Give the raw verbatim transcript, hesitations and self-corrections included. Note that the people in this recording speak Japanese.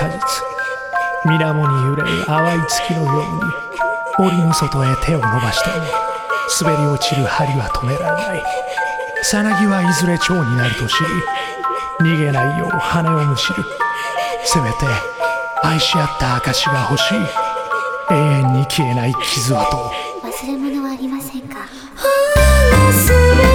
果実、水面に揺れる淡い月のように檻の外へ手を伸ばしても滑り落ちる針は止められない。さなぎはいずれ蝶になると知り、逃げないよう羽をむしる。せめて愛し合った証が欲しい。永遠に消えない傷跡を。 忘れ物はありませんか？